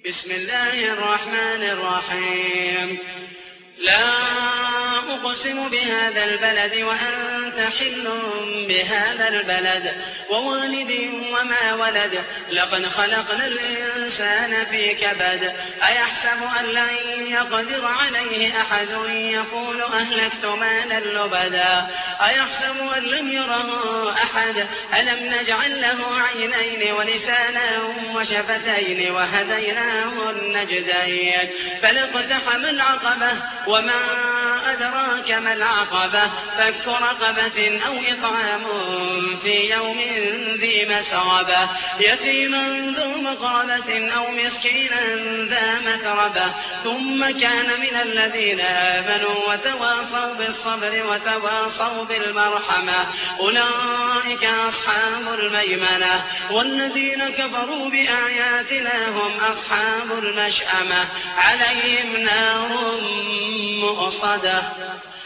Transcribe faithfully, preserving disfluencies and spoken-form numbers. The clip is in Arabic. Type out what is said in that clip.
بسم الله الرحمن الرحيم لا أقسم بهذا البلد وأنت حل بهذا البلد ووالد وما ولد لقد خلقنا الإنسان في كبد أيحسب أن لن يقدر عليه أحد يقول أهلكت مالا لبدا أيحسب أن لم يره أحد ألم نجعل له عينين ولسانا وشفتين وهديناه النجدين فلاقتحم العقبة وما أدراك ما العقبة فك رقبة أو إطعام في يوم ذي مسغبة يتيما ذو مقربة أو مسكينا ذا متربة ثم كان من الذين آمنوا وتواصوا بالصبر وتواصوا بالمرحمة أولئك أصحاب الميمنة والذين كفروا بآياتنا هم أصحاب المشأمة عليهم نار مؤصدة